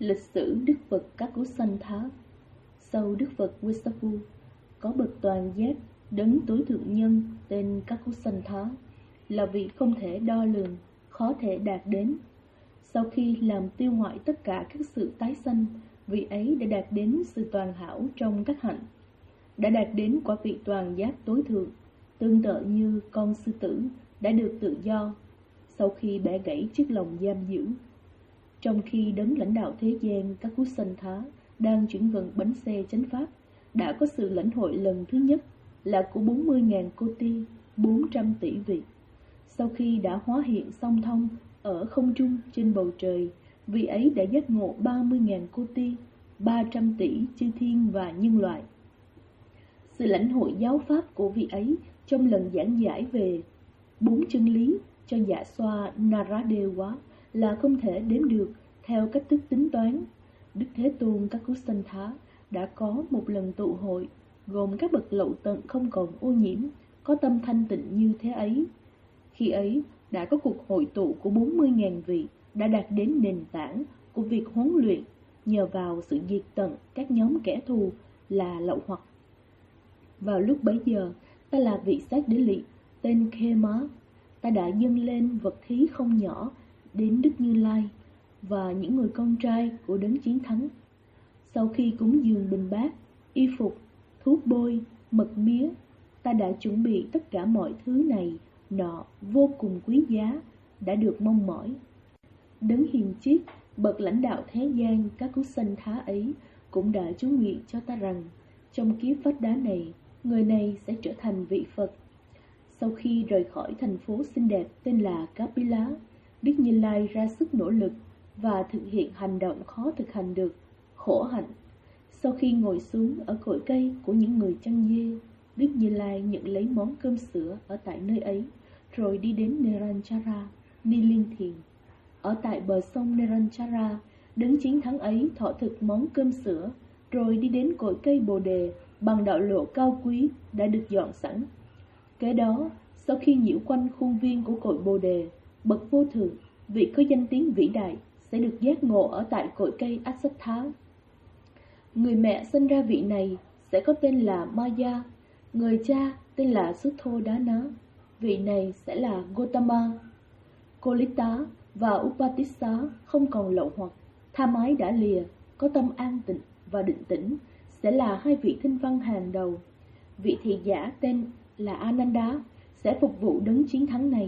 Lịch sử Đức Phật Kakusantha. Sau Đức Phật Wesavu, có bậc toàn giác đấng tối thượng nhân tên Kakusantha, là vị không thể đo lường, khó thể đạt đến. Sau khi làm tiêu hoại tất cả các sự tái sanh, vị ấy đã đạt đến sự toàn hảo trong các hạnh, đã đạt đến quả vị toàn giác tối thượng, tương tự như con sư tử đã được tự do sau khi bẻ gãy chiếc lồng giam giữ. Trong khi đấng lãnh đạo thế gian Kakusantha đang chuyển vận bánh xe chánh pháp, đã có sự lãnh hội lần thứ nhất là của 40.000 cô ti, 400 tỷ vị. Sau khi đã hóa hiện song thông ở không trung trên bầu trời, vị ấy đã giác ngộ 30.000 cô ti, 300 tỷ chư thiên và nhân loại. Sự lãnh hội giáo pháp của vị ấy trong lần giảng giải về 4 chân lý cho dạ xoa Naradewa là không thể đếm được theo cách thức tính toán. Đức Thế Tôn Kakusantha đã có một lần tụ hội gồm các bậc lậu tận không còn ô nhiễm, có tâm thanh tịnh như thế ấy. Khi ấy đã có cuộc hội tụ của 40.000 vị đã đạt đến nền tảng của việc huấn luyện nhờ vào sự diệt tận các nhóm kẻ thù là lậu hoặc. Vào lúc bấy giờ, ta là vị sát đế lị tên Khema, ta đã dâng lên vật thí không nhỏ đến Đức Như Lai và những người con trai của đấng chiến thắng. Sau khi cúng dường bình bát, y phục, thuốc bôi, mật mía, ta đã chuẩn bị tất cả mọi thứ này nọ vô cùng quý giá, đã được mong mỏi. Đấng hiền triết, bậc lãnh đạo thế gian Kakusantha ấy cũng đã chú nguyện cho ta rằng trong kiếp vách đá này, người này sẽ trở thành vị Phật. Sau khi rời khỏi thành phố xinh đẹp tên là Kapila, Đức Như Lai ra sức nỗ lực và thực hiện hành động khó thực hành được, khổ hạnh. Sau khi ngồi xuống ở cội cây của những người chăn dê, Đức Như Lai nhận lấy món cơm sữa ở tại nơi ấy, rồi đi đến Neranchara, ni liên thiền. Ở tại bờ sông Neranchara, đấng chiến thắng ấy thọ thực món cơm sữa, rồi đi đến cội cây Bồ Đề bằng đạo lộ cao quý đã được dọn sẵn. Kế đó, sau khi nhiễu quanh khuôn viên của cội Bồ Đề, bậc vô thượng, vị có danh tiếng vĩ đại, sẽ được giác ngộ ở tại cội cây Asattha. Người mẹ sinh ra vị này sẽ có tên là Maya, người cha tên là Sutthodana, vị này sẽ là Gotama. Kolita và Upatissa không còn lậu hoặc, tham ái đã lìa, có tâm an tịnh và định tĩnh, sẽ là hai vị thinh văn hàng đầu. Vị thị giả tên là Ananda sẽ phục vụ đấng chiến thắng này.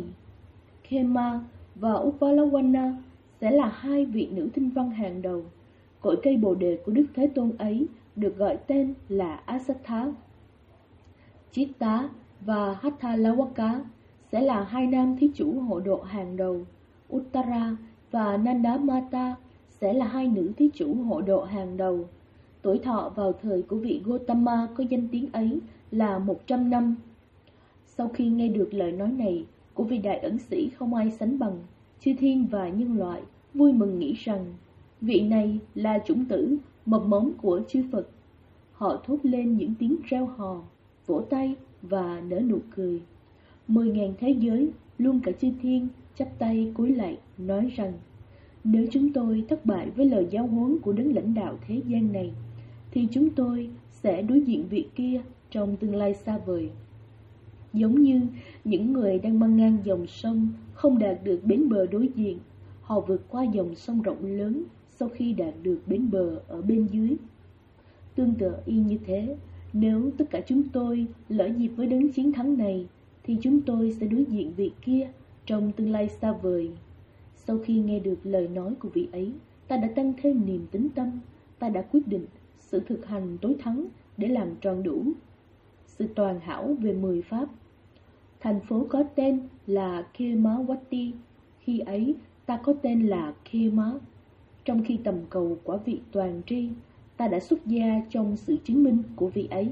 Khema và Upalawana sẽ là hai vị nữ thinh văn hàng đầu. Cội cây Bồ Đề của Đức Thế Tôn ấy được gọi tên là Asattha. Chitta và Hathalawaka sẽ là hai nam thí chủ hộ độ hàng đầu. Uttara và Nandamata sẽ là hai nữ thí chủ hộ độ hàng đầu. Tuổi thọ vào thời của vị Gotama có danh tiếng ấy là 100 năm. Sau khi nghe được lời nói này của vị đại ẩn sĩ không ai sánh bằng, chư thiên và nhân loại vui mừng nghĩ rằng vị này là chủng tử mầm mống của chư Phật. Họ thốt lên những tiếng reo hò, vỗ tay và nở nụ cười. 10.000 thế giới, luôn cả chư thiên, chắp tay cúi lạy, nói rằng nếu chúng tôi thất bại với lời giáo huấn của đấng lãnh đạo thế gian này, thì chúng tôi sẽ đối diện vị kia trong tương lai xa vời. Giống như những người đang băng ngang dòng sông không đạt được bến bờ đối diện, họ vượt qua dòng sông rộng lớn sau khi đạt được bến bờ ở bên dưới. Tương tự y như thế, nếu tất cả chúng tôi lỡ dịp với đấng chiến thắng này, thì chúng tôi sẽ đối diện vị kia trong tương lai xa vời. Sau khi nghe được lời nói của vị ấy, ta đã tăng thêm niềm tín tâm, ta đã quyết định sự thực hành tối thắng để làm tròn đủ sự toàn hảo về 10 pháp. Thành phố có tên là Khemawati, khi ấy ta có tên là Khema. Trong khi tầm cầu quả vị toàn tri, ta đã xuất gia trong sự chứng minh của vị ấy.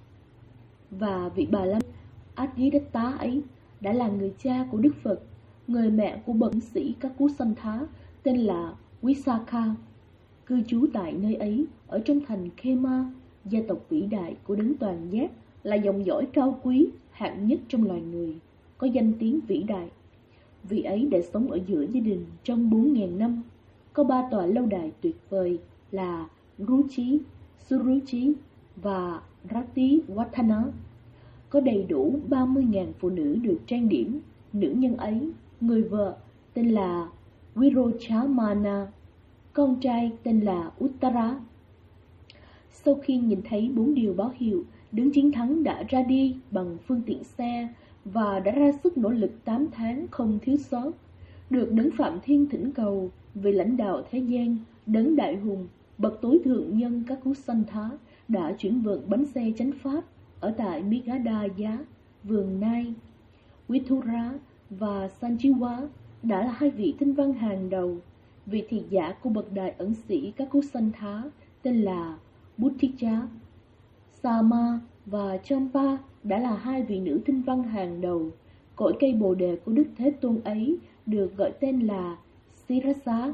Và vị Bà La Adidatta ấy đã là người cha của Đức Phật, người mẹ của bậc sĩ Kakusantha tên là Visakha, cư trú tại nơi ấy ở trong thành Khema, gia tộc vĩ đại của đấng toàn giác, là dòng dõi cao quý hạng nhất trong loài người, có danh tiếng vĩ đại. Vị ấy đã sống ở giữa gia đình trong 4.000 năm, có 3 tòa lâu đài tuyệt vời là Ruchi, Suruchi và Rati Watthana. Có đầy đủ 30.000 phụ nữ được trang điểm. Nữ nhân ấy, người vợ tên là Virochamana, con trai tên là Uttara. Sau khi nhìn thấy 4 điều báo hiệu, đấng chiến thắng đã ra đi bằng phương tiện xe và đã ra sức nỗ lực 8 tháng không thiếu sót. Được đấng Phạm Thiên thỉnh cầu về lãnh đạo thế gian, đấng đại hùng, bậc tối thượng nhân các cú sanh thá đã chuyển vận bánh xe chánh pháp ở tại Migadaya, vườn Nai. Vithura và Sanjiva đã là 2 vị tinh văn hàng đầu. Vị thị giả của bậc đại ẩn sĩ các cú sanh thá tên là Butticha. Sama và Champa đã là 2 vị nữ tinh văn hàng đầu. Cội cây bồ đề của Đức Thế Tôn ấy được gọi tên là Sirasa.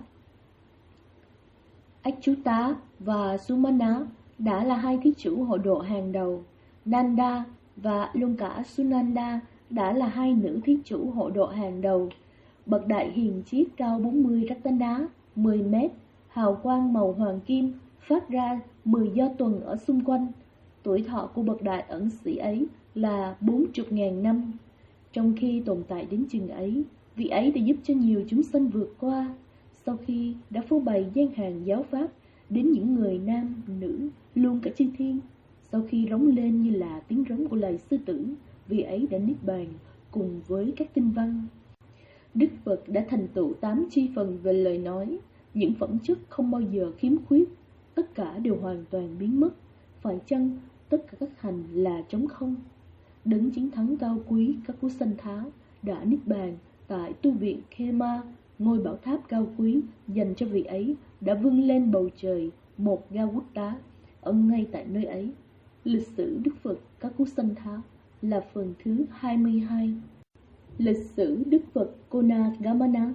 Achyuta và Sumana đã là 2 thí chủ hộ độ hàng đầu. Nanda và luôn cả Sunanda đã là 2 nữ thí chủ hộ độ hàng đầu. Bậc đại hiền triết cao 40 ratana, 10 mét, hào quang màu hoàng kim, phát ra 10 do tuần ở xung quanh. Tuổi thọ của bậc đại ẩn sĩ ấy là 40.000 năm. Trong khi tồn tại đến chừng ấy, vị ấy đã giúp cho nhiều chúng sanh vượt qua. Sau khi đã phô bày gian hàng giáo pháp đến những người nam, nữ, luôn cả chư thiên, sau khi rống lên như là tiếng rống của loài sư tử, vị ấy đã niết bàn cùng với các tinh văn. Đức Phật đã thành tựu 8 chi phần về lời nói, những phẩm chất không bao giờ khiếm khuyết, tất cả đều hoàn toàn biến mất. Phải chăng tất cả các hành là trống không? Đấng chiến thắng cao quý các cú sanh thá đã niết bàn tại tu viện Khema, ngôi bảo tháp cao quý dành cho vị ấy đã vươn lên bầu trời một Gawutta ở ngay tại nơi ấy. Lịch sử Đức Phật các cú sanh thá là phần thứ 22. Lịch sử Đức Phật Konagamana.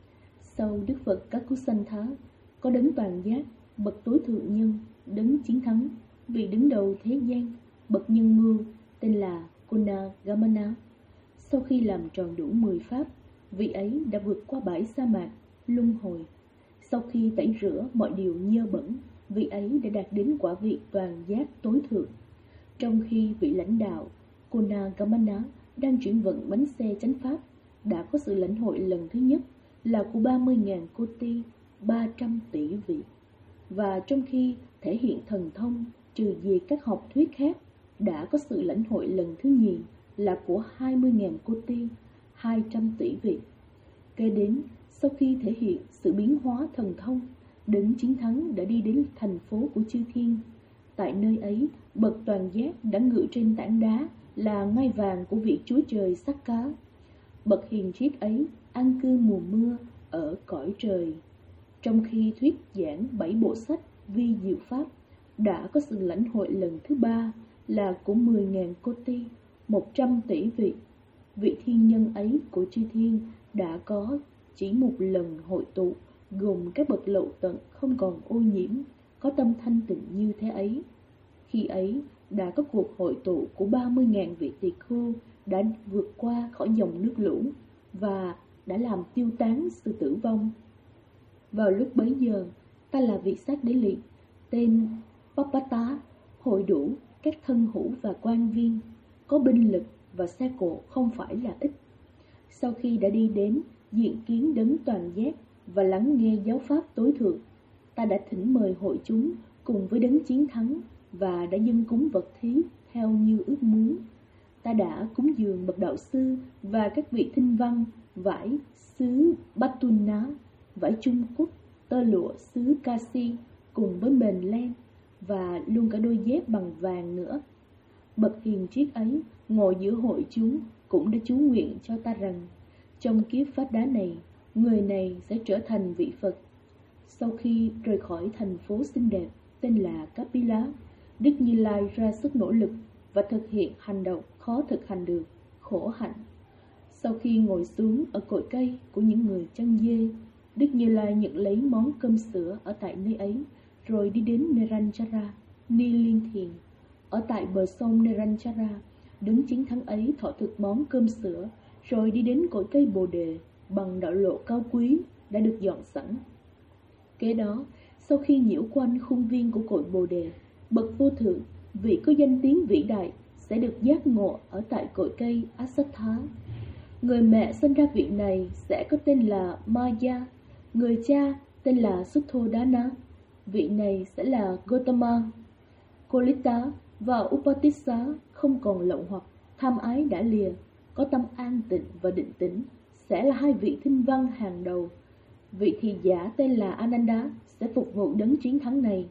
Sau Đức Phật các cú sanh thá có đấng toàn giác, bậc tối thượng nhân, đấng chiến thắng, vị đứng đầu thế gian, bậc nhân mưu tên là Konagamana. Sau khi làm tròn đủ 10 pháp, vị ấy đã vượt qua bãi sa mạc luân hồi. Sau khi tẩy rửa mọi điều nhơ bẩn, vị ấy đã đạt đến quả vị toàn giác tối thượng. Trong khi vị lãnh đạo Konagamana đang chuyển vận bánh xe chánh pháp, đã có sự lãnh hội lần thứ nhất là của 30.000 Koti, 300 tỷ vị. Và trong khi thể hiện thần thông trừ về các học thuyết khác, đã có sự lãnh hội lần thứ nhì là của 20.000 Koti, 200 tỷ vị. Kế đến, sau khi thể hiện sự biến hóa thần thông, đấng chiến thắng đã đi đến thành phố của chư thiên. Tại nơi ấy, bậc toàn giác đã ngự trên tảng đá là ngai vàng của vị Chúa Trời sắc cá. Bậc hiền triết ấy an cư mùa mưa ở cõi trời. Trong khi thuyết giảng 7 bộ sách vi diệu pháp, đã có sự lãnh hội lần thứ 3 là của 10.000 Koti, 100 tỷ vị. Vị thiên nhân ấy của chư thiên đã có chỉ một lần hội tụ, gồm các bậc lậu tận không còn ô nhiễm, có tâm thanh tịnh như thế ấy. Khi ấy đã có cuộc hội tụ của 30.000 vị tỳ khưu đã vượt qua khỏi dòng nước lũ và đã làm tiêu tán sự tử vong. Vào lúc bấy giờ, ta là vị sát đế liệt tên Papata, hội đủ các thân hữu và quan viên, có binh lực và xe cộ không phải là ít. Sau khi đã đi đến diện kiến đấng toàn giác và lắng nghe giáo pháp tối thượng, ta đã thỉnh mời hội chúng cùng với đấng chiến thắng và đã dâng cúng vật thí theo như ước muốn. Ta đã cúng dường bậc đạo sư và các vị thinh văn vải xứ Batuna, vải Trung Quốc, tơ lụa xứ Kasi cùng với mền len và luôn cả đôi dép bằng vàng nữa. Bậc hiền triết ấy ngồi giữa hội chúng cũng đã chú nguyện cho ta rằng trong kiếp phát đá này, người này sẽ trở thành vị Phật. Sau khi rời khỏi thành phố xinh đẹp tên là Kapila, Đức Như Lai ra sức nỗ lực và thực hiện hành động khó thực hành được, khổ hạnh. Sau khi ngồi xuống ở cội cây của những người chăn dê, Đức Như Lai nhận lấy món cơm sữa ở tại nơi ấy, rồi đi đến Neranjara, Ni Liên Thiền. Ở tại bờ sông Neranjara, đấng chiến thắng ấy thọ thực món cơm sữa, rồi đi đến cội cây Bồ Đề bằng đạo lộ cao quý đã được dọn sẵn. Kế đó, sau khi nhiễu quanh khuôn viên của cội Bồ Đề, bậc vô thượng, vị có danh tiếng vĩ đại, sẽ được giác ngộ ở tại cội cây Asattha. Người mẹ sinh ra vị này sẽ có tên là Maya, người cha tên là Sutthodana, vị này sẽ là Gotama. Kolita và Upatissa không còn lậu hoặc, tham ái đã lìa, có tâm an tịnh và định tĩnh, sẽ là hai vị thinh văn hàng đầu. Vị thị giả tên là Ananda sẽ phục vụ đấng chiến thắng này.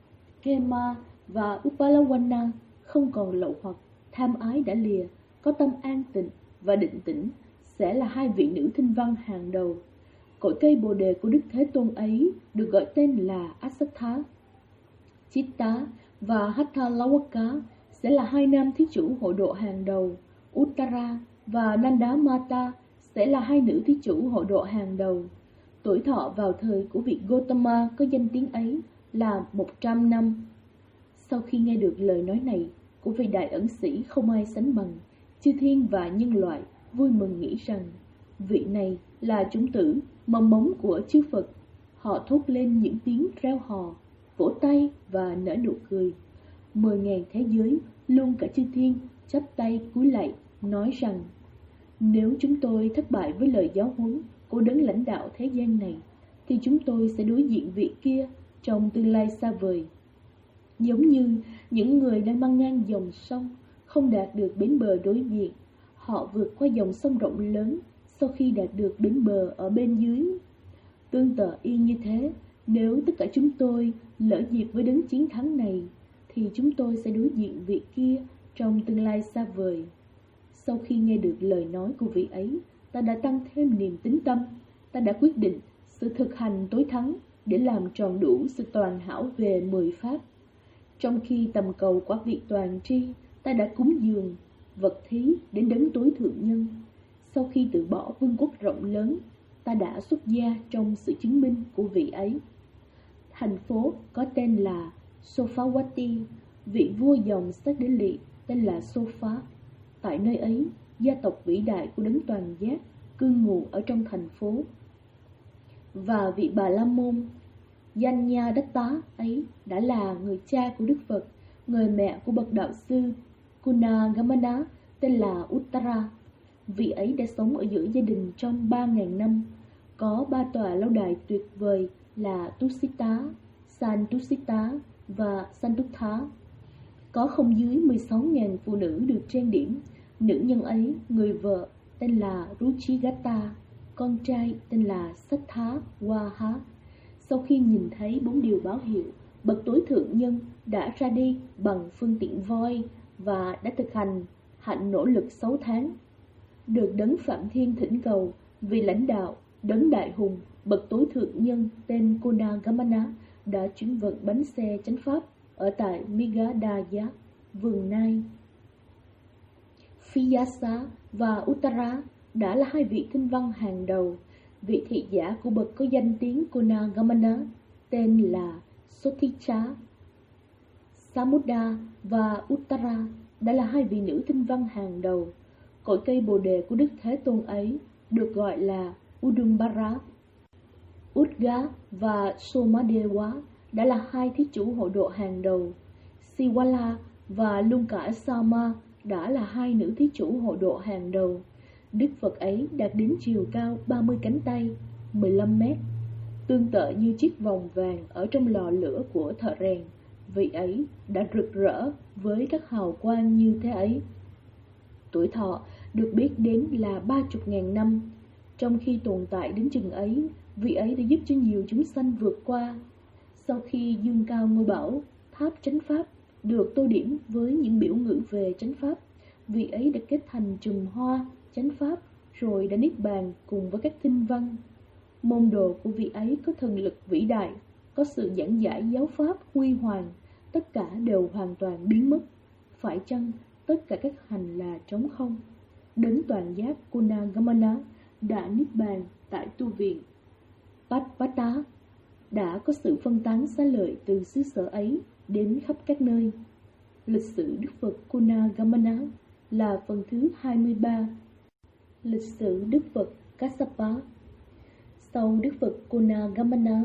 Kema và Upalawana không còn lậu hoặc, tham ái đã lìa, có tâm an tịnh và định tĩnh, sẽ là hai vị nữ thinh văn hàng đầu. Cội cây Bồ Đề của Đức Thế Tôn ấy được gọi tên là Asattha. Chitta và Hathalawaka sẽ là hai nam thí chủ hộ độ hàng đầu. Uttara và Nandamata sẽ là hai nữ thí chủ hộ độ hàng đầu. Tuổi thọ vào thời của vị Gotama có danh tiếng ấy là 100 năm. Sau khi nghe được lời nói này của vị đại ẩn sĩ không ai sánh bằng, chư thiên và nhân loại vui mừng nghĩ rằng vị này là chủng tử, mầm mống của chư Phật. Họ thốt lên những tiếng reo hò, vỗ tay và nở nụ cười. 10.000 thế giới, luôn cả chư thiên, chắp tay cúi lạy, nói rằng: nếu chúng tôi thất bại với lời giáo huấn của đấng lãnh đạo thế gian này, thì chúng tôi sẽ đối diện vị kia trong tương lai xa vời. Giống như những người đang băng ngang dòng sông, không đạt được bến bờ đối diện, họ vượt qua dòng sông rộng lớn sau khi đạt được bến bờ ở bên dưới. Tương tự y như thế, nếu tất cả chúng tôi lỡ dịp với đấng chiến thắng này, thì chúng tôi sẽ đối diện vị kia trong tương lai xa vời. Sau khi nghe được lời nói của vị ấy, ta đã tăng thêm niềm tín tâm. Ta đã quyết định sự thực hành tối thắng để làm tròn đủ sự toàn hảo về 10 pháp. Trong khi tầm cầu quả vị toàn tri, ta đã cúng dường vật thí đến đấng tối thượng nhân. Sau khi từ bỏ vương quốc rộng lớn, ta đã xuất gia trong sự chứng minh của vị ấy. Thành phố có tên là Sophawati, vị vua dòng Sắc Đế Lị tên là Sopha. Tại nơi ấy, gia tộc vĩ đại của đấng toàn giác cư ngụ ở trong thành phố. Và vị Bà La Môn Yanya Datta ấy đã là người cha của Đức Phật, người mẹ của bậc đạo sư Kunagamana tên là Uttara. Vị ấy đã sống ở giữa gia đình trong 3.000 năm. Có 3 tòa lâu đài tuyệt vời là Tusita, Santusita và Santutha. Có không dưới 16.000 phụ nữ được trang điểm. Nữ nhân ấy, người vợ tên là Ruchigata, con trai tên là Sattha Waha. Sau khi nhìn thấy 4 điều báo hiệu, bậc tối thượng nhân đã ra đi bằng phương tiện voi và đã thực hành hạnh nỗ lực 6 tháng. Được đấng Phạm Thiên thỉnh cầu, vì lãnh đạo đấng đại hùng, bậc tối thượng nhân tên Konagamana đã chuyển vận bánh xe chánh pháp ở tại Migadaya, vườn Nai. Phiyasa và Uttara đã là hai vị thinh văn hàng đầu. Vị thị giả của bậc có danh tiếng Konagamana tên là Soticha. Samudra và Uttara đã là hai vị nữ thinh văn hàng đầu. Cội cây Bồ Đề của Đức Thế Tôn ấy được gọi là Udumbara. Udga và Somadewa đã là hai thí chủ hộ độ hàng đầu. Siwala và Lunka Sama đã là hai nữ thí chủ hộ độ hàng đầu. Đức Phật ấy đạt đến chiều cao 30 cánh tay, 15 mét, tương tự như chiếc vòng vàng ở trong lò lửa của thợ rèn. Vị ấy đã rực rỡ với các hào quang như thế ấy. Tuổi thọ được biết đến là 30.000 năm. Trong khi tồn tại đến chừng ấy, vị ấy đã giúp cho nhiều chúng sanh vượt qua. Sau khi dương cao ngôi bảo, tháp chánh pháp được tô điểm với những biểu ngữ về chánh pháp, vị ấy đã kết thành chùm hoa chánh pháp rồi đã niết bàn cùng với các thinh văn. Môn đồ của vị ấy có thần lực vĩ đại, có sự giảng giải giáo pháp huy hoàng, tất cả đều hoàn toàn biến mất. Phải chăng tất cả các hành là trống không? Đấng toàn giác Konagamana đã niết bàn tại tu viện Patpata, đã có sự phân tán xá lợi từ xứ sở ấy đến khắp các nơi. Lịch sử Đức Phật Konagamana là phần thứ 23. Lịch sử Đức Phật Kassapa. Sau Đức Phật Konagamana,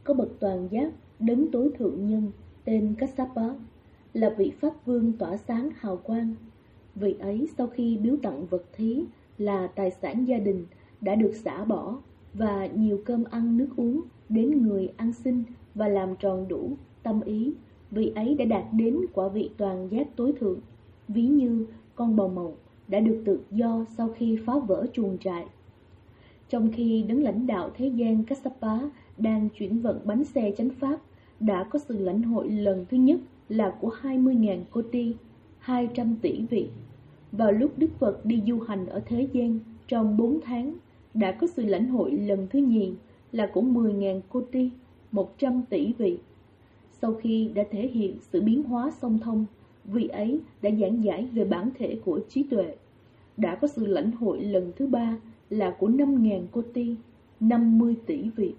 có bậc toàn giác đấng tối thượng nhân tên Kassapa, là vị Pháp Vương tỏa sáng hào quang. Vị ấy sau khi biếu tặng vật thí là tài sản gia đình đã được xả bỏ và nhiều cơm ăn nước uống đến người ăn xin và làm tròn đủ tâm ý, vị ấy đã đạt đến quả vị toàn giác tối thượng, ví như con bò màu đã được tự do sau khi phá vỡ chuồng trại. Trong khi đấng lãnh đạo thế gian Kassapa đang chuyển vận bánh xe chánh pháp, đã có sự lãnh hội lần thứ nhất là của 20.000 Koti, 200 tỷ vị. Vào lúc Đức Phật đi du hành ở thế gian trong 4 tháng, đã có sự lãnh hội lần thứ nhì là của 10.000 Koti, 100 tỷ vị. Sau khi đã thể hiện sự biến hóa song thông, vị ấy đã giảng giải về bản thể của trí tuệ. Đã có sự lãnh hội lần thứ ba là của 5.000 Koti, 50 tỷ vị.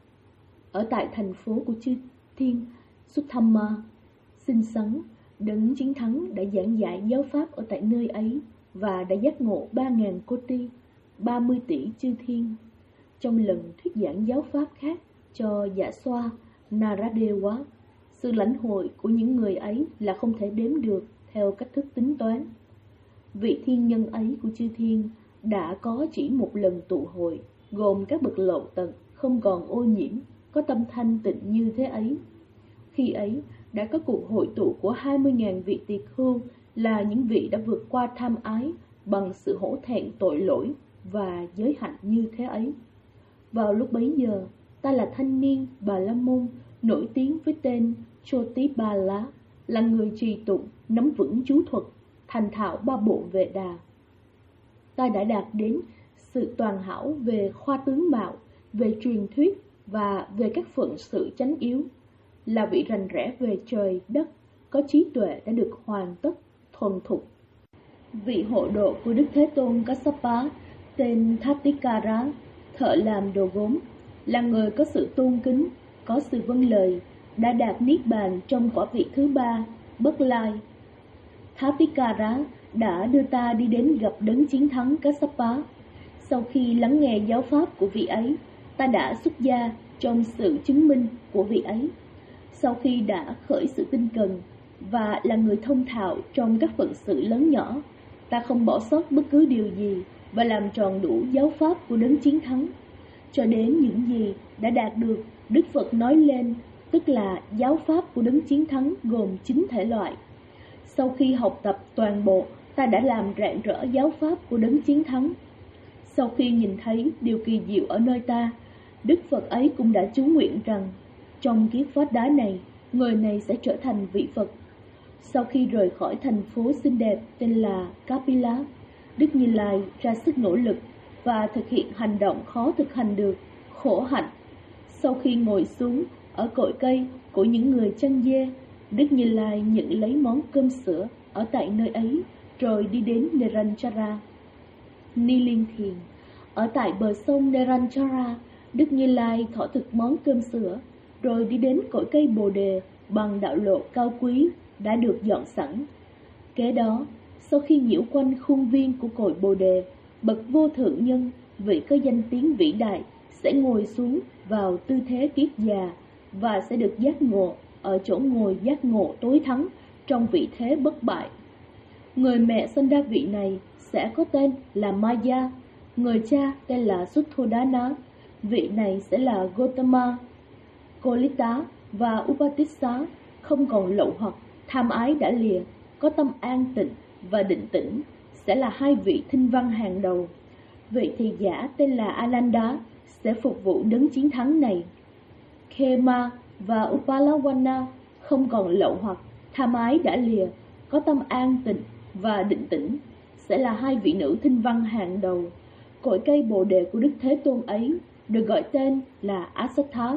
Ở tại thành phố của chư thiên Suttama, xinh xắn, đấng chiến thắng đã giảng dạy giáo pháp ở tại nơi ấy và đã giác ngộ 3.000 Koti, 30 tỷ chư thiên. Trong lần thuyết giảng giáo pháp khác cho Dạ Xoa Naradewa, sự lãnh hội của những người ấy là không thể đếm được theo cách thức tính toán. Vị thiên nhân ấy của chư thiên đã có chỉ một lần tụ hội, gồm các bậc lậu tận, không còn ô nhiễm, có tâm thanh tịnh như thế ấy. Khi ấy, đã có cuộc hội tụ của 20.000 vị tỳ khưu, là những vị đã vượt qua tham ái bằng sự hổ thẹn tội lỗi và giới hạnh như thế ấy. Vào lúc bấy giờ, ta là thanh niên Bà La Môn, nổi tiếng với tên Chotipala, là người trì tụng, nắm vững chú thuật, thành thạo 3 bộ Vệ Đà. Ta đã đạt đến sự toàn hảo về khoa tướng mạo, về truyền thuyết và về các phận sự chánh yếu, là vị rành rẽ về trời, đất, có trí tuệ đã được hoàn tất, thuần thục. Vị hộ độ của Đức Thế Tôn Kassapa, tên Thatikara, thợ làm đồ gốm, là người có sự tôn kính, có sự vâng lời, đã đạt niết bàn trong quả vị thứ ba, bất lai. Thatikara đã đưa ta đi đến gặp đấng chiến thắng Kassapa. Sau khi lắng nghe giáo pháp của vị ấy, ta đã xuất gia trong sự chứng minh của vị ấy. Sau khi đã khởi sự tinh cần và là người thông thạo trong các phận sự lớn nhỏ, ta không bỏ sót bất cứ điều gì và làm tròn đủ giáo pháp của đấng chiến thắng. Cho đến những gì đã đạt được, Đức Phật nói lên, tức là giáo pháp của đấng chiến thắng gồm 9 thể loại. Sau khi học tập toàn bộ, ta đã làm rạng rỡ giáo pháp của đấng chiến thắng. Sau khi nhìn thấy điều kỳ diệu ở nơi ta, Đức Phật ấy cũng đã chú nguyện rằng, trong kiếp Phát Đá này, người này sẽ trở thành vị Phật. Sau khi rời khỏi thành phố xinh đẹp tên là Kapila, Đức Như Lai ra sức nỗ lực và thực hiện hành động khó thực hành được, khổ hạnh. Sau khi ngồi xuống ở cội cây của những người chăn dê, Đức Như Lai nhận lấy món cơm sữa ở tại nơi ấy, rồi đi đến Neranjara, Ni Liên Thiền. Ở tại bờ sông Neranjara, Đức Như Lai thọ thực món cơm sữa, rồi đi đến cội cây Bồ Đề bằng đạo lộ cao quý đã được dọn sẵn. Kế đó, sau khi nhiễu quanh khuôn viên của cội Bồ Đề, bậc vô thượng nhân, vị có danh tiếng vĩ đại, sẽ ngồi xuống vào tư thế kiết già và sẽ được giác ngộ ở chỗ ngồi giác ngộ tối thắng trong vị thế bất bại. Người mẹ sinh ra vị này sẽ có tên là Maya, người cha tên là Sutthodana, vị này sẽ là Gotama. Kolita và Upatissa không còn lậu hoặc, tham ái đã lìa, có tâm an tịnh và định tĩnh, sẽ là 2 vị thinh văn hàng đầu. Vị thị giả tên là Ananda sẽ phục vụ đấng chiến thắng này. Khema và Upalawana không còn lậu hoặc, tham ái đã lìa, có tâm an tịnh và định tĩnh, sẽ là 2 vị nữ thinh văn hàng đầu. Cội cây Bồ Đề của Đức Thế Tôn ấy được gọi tên là Asatha.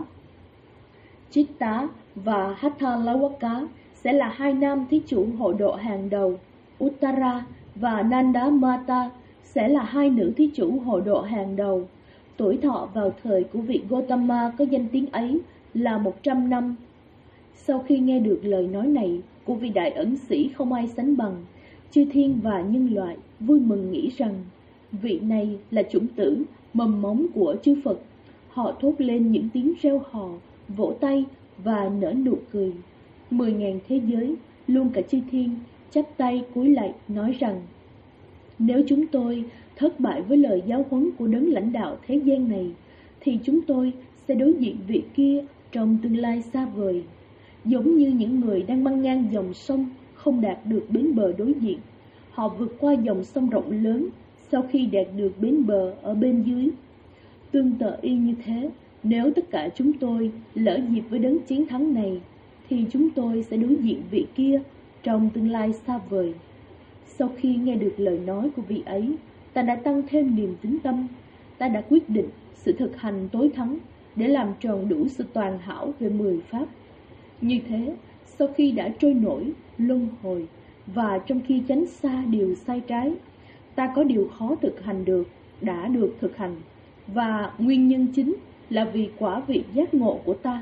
Chitta và Hathalawaka sẽ là 2 nam thí chủ hộ độ hàng đầu. Uttara và Nanda Mata sẽ là 2 nữ thí chủ hộ độ hàng đầu. Tuổi thọ vào thời của vị Gotama có danh tiếng ấy là 100 năm. Sau khi nghe được lời nói này của vị đại ẩn sĩ không ai sánh bằng, chư thiên và nhân loại vui mừng nghĩ rằng vị này là chủng tử, mầm móng của chư Phật. Họ thốt lên những tiếng reo hò vỗ tay và nở nụ cười. 10.000 thế giới, luôn cả chư thiên, chắp tay cúi lạy nói rằng: nếu chúng tôi thất bại với lời giáo huấn của đấng lãnh đạo thế gian này, thì chúng tôi sẽ đối diện vị kia trong tương lai xa vời. Giống như những người đang băng ngang dòng sông không đạt được bến bờ đối diện, họ vượt qua dòng sông rộng lớn sau khi đạt được bến bờ ở bên dưới. Tương tự y như thế, nếu tất cả chúng tôi lỡ dịp với đấng chiến thắng này, thì chúng tôi sẽ đối diện vị kia trong tương lai xa vời. Sau khi nghe được lời nói của vị ấy, ta đã tăng thêm niềm tín tâm. Ta đã quyết định sự thực hành tối thắng để làm tròn đủ sự toàn hảo về 10 pháp. Như thế, sau khi đã trôi nổi, luân hồi, và trong khi tránh xa điều sai trái, ta có điều khó thực hành được, đã được thực hành, và nguyên nhân chính là vì quả vị giác ngộ của ta.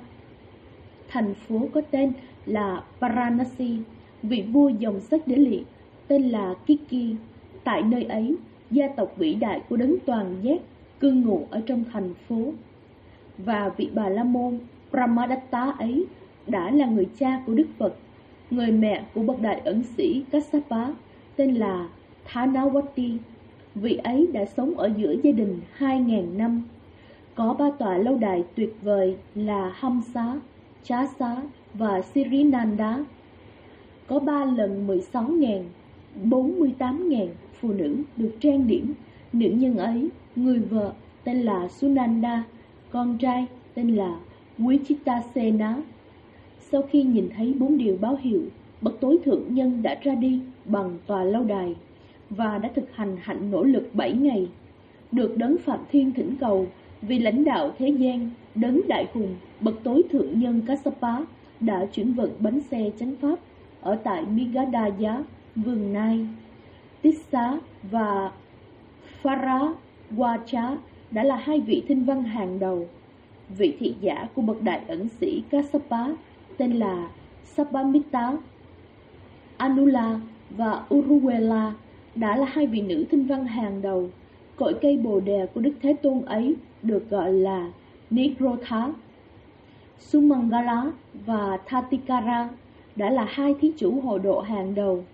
Thành phố có tên là Varanasi, vị vua dòng sách đế lị tên là Kiki. Tại nơi ấy, gia tộc vĩ đại của đấng toàn giác cư ngụ ở trong thành phố. Và vị Bà La Môn Brahmadatta ấy đã là người cha của Đức Phật. Người mẹ của bậc đại ẩn sĩ Kassapa tên là Thanawati. Vị ấy đã sống ở giữa gia đình 2.000 năm. Có 3 tòa lâu đài tuyệt vời là Hamsa, Chasa và Sirinanda. Có 3 lần 16.000, 48.000 phụ nữ được trang điểm. Nữ nhân ấy, người vợ tên là Sunanda, con trai tên là Vichittasena. Sau khi nhìn thấy 4 điều báo hiệu, bậc tối thượng nhân đã ra đi bằng tòa lâu đài và đã thực hành hạnh nỗ lực 7 ngày. Được đấng Phạm Thiên thỉnh cầu, vì lãnh đạo thế gian, đấng đại hùng, bậc tối thượng nhân Kassapa đã chuyển vận bánh xe chánh pháp ở tại Migadaya, vườn Nai. Tissa và Pharawacha đã là 2 vị thinh văn hàng đầu. Vị thị giả của bậc đại ẩn sĩ Kassapa tên là Sabbamita. Anula và Uruwela đã là 2 vị nữ thinh văn hàng đầu. Cội cây bồ đề của Đức Thế Tôn ấy được gọi là Nigrotha. Sumangala và Thatikara đã là 2 thí chủ hộ độ hàng đầu.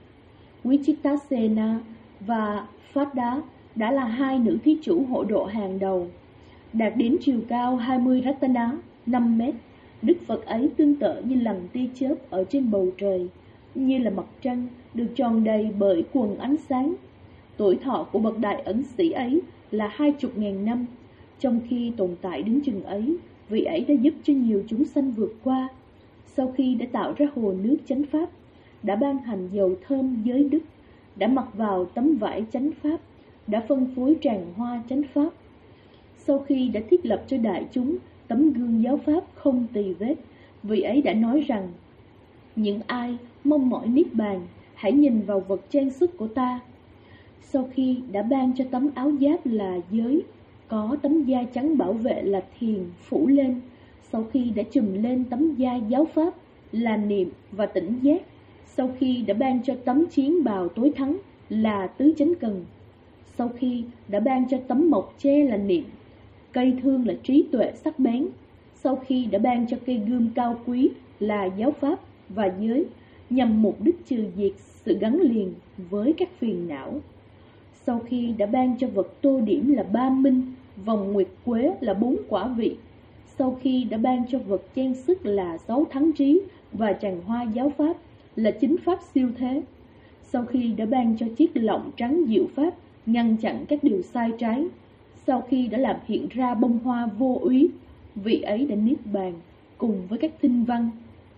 Vichittasena và Phada đã là 2 nữ thí chủ hộ độ hàng đầu. Đạt đến chiều cao 20 ratana, 5 mét, Đức Phật ấy tương tự như lằn tia chớp ở trên bầu trời, như là mặt trăng được tròn đầy bởi quầng ánh sáng. Tuổi thọ của bậc đại ẩn sĩ ấy là 20.000 năm. Trong khi tồn tại đến chừng ấy, vị ấy đã giúp cho nhiều chúng sanh vượt qua. Sau khi đã tạo ra hồ nước chánh pháp, đã ban hành dầu thơm giới đức, đã mặc vào tấm vải chánh pháp, đã phân phối tràng hoa chánh pháp. Sau khi đã thiết lập cho đại chúng tấm gương giáo pháp không tì vết, vị ấy đã nói rằng: những ai mong mỏi niết bàn, hãy nhìn vào vật trang sức của ta. Sau khi đã ban cho tấm áo giáp là giới, có tấm da trắng bảo vệ là thiền phủ lên. Sau khi đã trùm lên tấm da giáo pháp là niệm và tỉnh giác. Sau khi đã ban cho tấm chiến bào tối thắng là tứ chánh cần. Sau khi đã ban cho tấm mộc che là niệm, cây thương là trí tuệ sắc bén. Sau khi đã ban cho cây gươm cao quý là giáo pháp và giới, nhằm mục đích trừ diệt sự gắn liền với các phiền não. Sau khi đã ban cho vật tô điểm là 3 minh, vòng nguyệt quế là 4 quả vị. Sau khi đã ban cho vật trang sức là 6 thắng trí và tràng hoa giáo pháp là 9 pháp siêu thế. Sau khi đã ban cho chiếc lọng trắng diệu pháp ngăn chặn các điều sai trái. Sau khi đã làm hiện ra bông hoa vô úy, vị ấy đã niết bàn cùng với các thinh văn.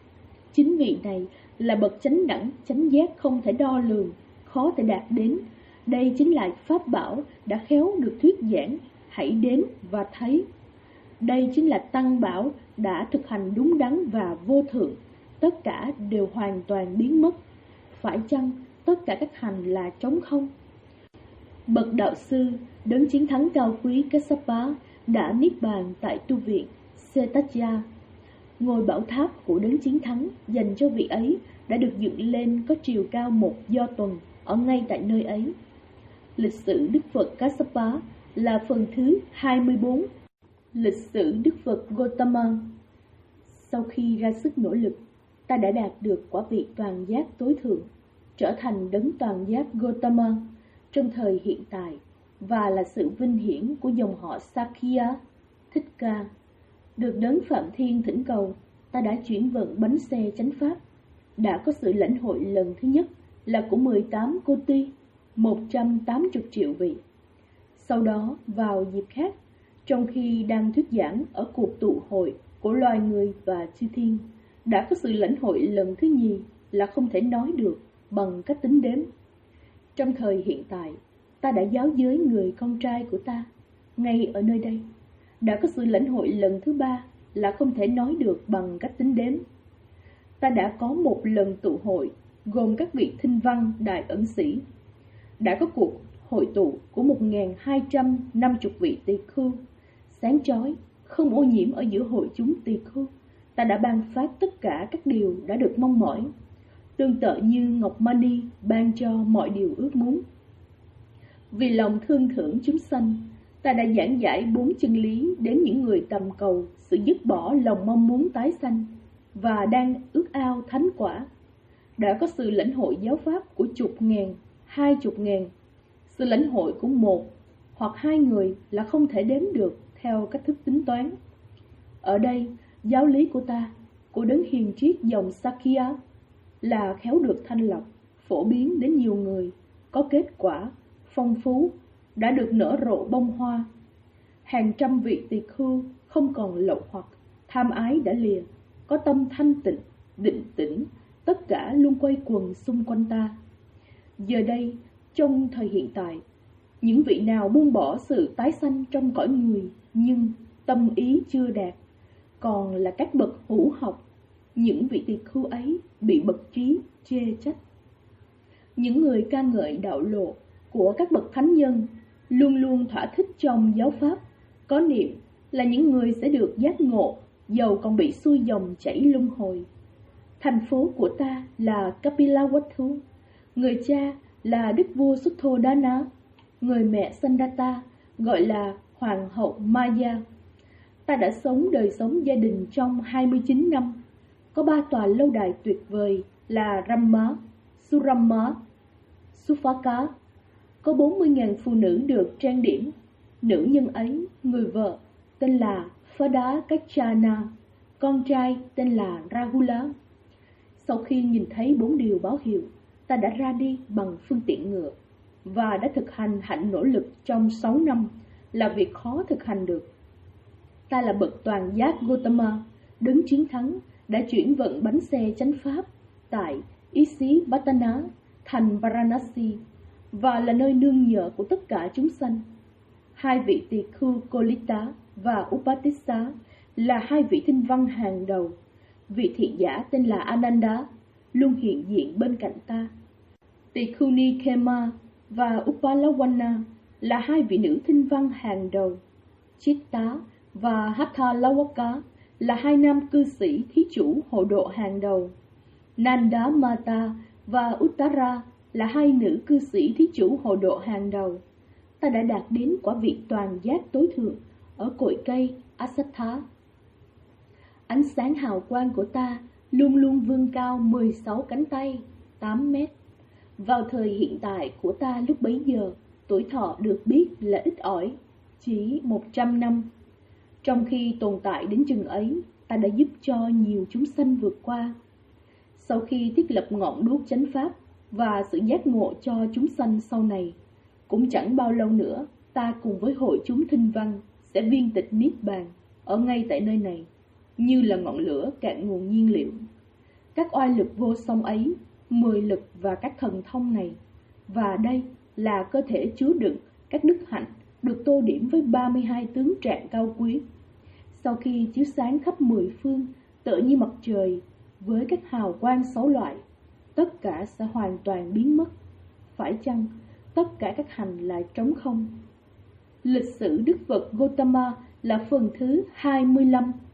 Chính vị này là bậc chánh đẳng, chánh giác không thể đo lường, khó thể đạt đến. Đây chính là pháp bảo đã khéo được thuyết giảng, hãy đến và thấy. Đây chính là tăng bảo đã thực hành đúng đắn và vô thượng, tất cả đều hoàn toàn biến mất. Phải chăng tất cả các hành là trống không? Bậc đạo sư, đấng chiến thắng cao quý Kassapa đã niết bàn tại tu viện Setagya. Ngôi bảo tháp của đấng chiến thắng dành cho vị ấy đã được dựng lên có chiều cao 1 do tuần ở ngay tại nơi ấy. Lịch sử Đức Phật Kassapa là phần thứ 24. Lịch sử Đức Phật Gautama. Sau khi ra sức nỗ lực, ta đã đạt được quả vị toàn giác tối thượng, trở thành đấng toàn giác Gautama trong thời hiện tại, và là sự vinh hiển của dòng họ Sakya, Thích Ca. Được đấng Phạm Thiên thỉnh cầu, ta đã chuyển vận bánh xe chánh pháp, đã có sự lãnh hội lần thứ nhất là của 18 koti, 180 triệu vị. Sau đó, vào dịp khác, trong khi đang thuyết giảng ở cuộc tụ hội của loài người và chư thiên, đã có sự lãnh hội lần thứ nhì là không thể nói được bằng cách tính đếm. Trong thời hiện tại, ta đã giáo giới người con trai của ta, ngay ở nơi đây, đã có sự lãnh hội lần thứ ba là không thể nói được bằng cách tính đếm. Ta đã có một lần tụ hội gồm các vị thinh văn đại ẩn sĩ, đã có cuộc hội tụ của 1250 vị tỳ khưu, sáng chói, không ô nhiễm ở giữa hội chúng tỳ khưu. Ta đã ban phát tất cả các điều đã được mong mỏi, tương tự như Ngọc Mani ban cho mọi điều ước muốn. Vì lòng thương thưởng chúng sanh, ta đã giảng giải 4 chân lý đến những người tầm cầu sự dứt bỏ lòng mong muốn tái sanh và đang ước ao thánh quả. Đã có sự lãnh hội giáo pháp của 10.000, 20.000. Sự lãnh hội của 1 hoặc 2 người là không thể đếm được theo cách thức tính toán. Ở đây, giáo lý của ta, của đấng hiền triết dòng Sakya, là khéo được thanh lọc, phổ biến đến nhiều người, có kết quả, phong phú, đã được nở rộ bông hoa. Hàng trăm vị tỳ khưu không còn lậu hoặc, tham ái đã lìa, có tâm thanh tịnh, định tĩnh, tất cả luôn quay quần xung quanh ta. Giờ đây, trong thời hiện tại, những vị nào buông bỏ sự tái sanh trong cõi người nhưng tâm ý chưa đạt, còn là các bậc hữu học, những vị tỳ khưu ấy bị bậc trí chê trách. Những người ca ngợi đạo lộ của các bậc thánh nhân luôn luôn thỏa thích trong giáo pháp, có niệm là những người sẽ được giác ngộ, dầu còn bị xuôi dòng chảy luân hồi. Thành phố của ta là Kapilavatthu, người cha là đức vua Sutthodana, người mẹ Sandata gọi là hoàng hậu Maya. Ta đã sống đời sống gia đình trong 29 năm, có 3 tòa lâu đài tuyệt vời là Rama, Surama, Sufaka. Có 40.000 phụ nữ được trang điểm. Nữ nhân ấy, người vợ, tên là Phada Kachana, con trai tên là Rahula. Sau khi nhìn thấy 4 điều báo hiệu, ta đã ra đi bằng phương tiện ngựa và đã thực hành hạnh nỗ lực trong 6 năm là việc khó thực hành được. Ta là bậc toàn giác Gautama, đấng chiến thắng, đã chuyển vận bánh xe chánh pháp tại Isipatana, thành Varanasi, và là nơi nương nhờ của tất cả chúng sanh. 2 vị tỳ khưu Kolita và Upatissa là 2 vị thinh văn hàng đầu. Vị thị giả tên là Ananda luôn hiện diện bên cạnh ta. Tỳ khưu Nikema và Upalawana là 2 vị nữ thinh văn hàng đầu. Chitta và Hathalawaka là 2 nam cư sĩ thí chủ hộ độ hàng đầu. Nanda Mata và Uttara là 2 nữ cư sĩ thí chủ hộ độ hàng đầu. Ta đã đạt đến quả vị toàn giác tối thượng ở cội cây Asatha. Ánh sáng hào quang của ta luôn luôn vươn cao 16 cánh tay, 8 mét. Vào thời hiện tại của ta lúc bấy giờ, tuổi thọ được biết là ít ỏi, chỉ 100 năm. Trong khi tồn tại đến chừng ấy, ta đã giúp cho nhiều chúng sanh vượt qua. Sau khi thiết lập ngọn đuốc chánh pháp và sự giác ngộ cho chúng sanh sau này, cũng chẳng bao lâu nữa, ta cùng với hội chúng thinh văn sẽ viên tịch niết bàn ở ngay tại nơi này, như là ngọn lửa cạn nguồn nhiên liệu. Các oai lực vô song ấy, 10 lực và các thần thông này, và đây là cơ thể chứa đựng các đức hạnh được tô điểm với 32 tướng trạng cao quý. Sau khi chiếu sáng khắp 10 phương, tựa như mặt trời với các hào quang 6 loại, tất cả sẽ hoàn toàn biến mất. Phải chăng tất cả các hành là trống không? Lịch sử Đức Phật Gautama là phần thứ 25.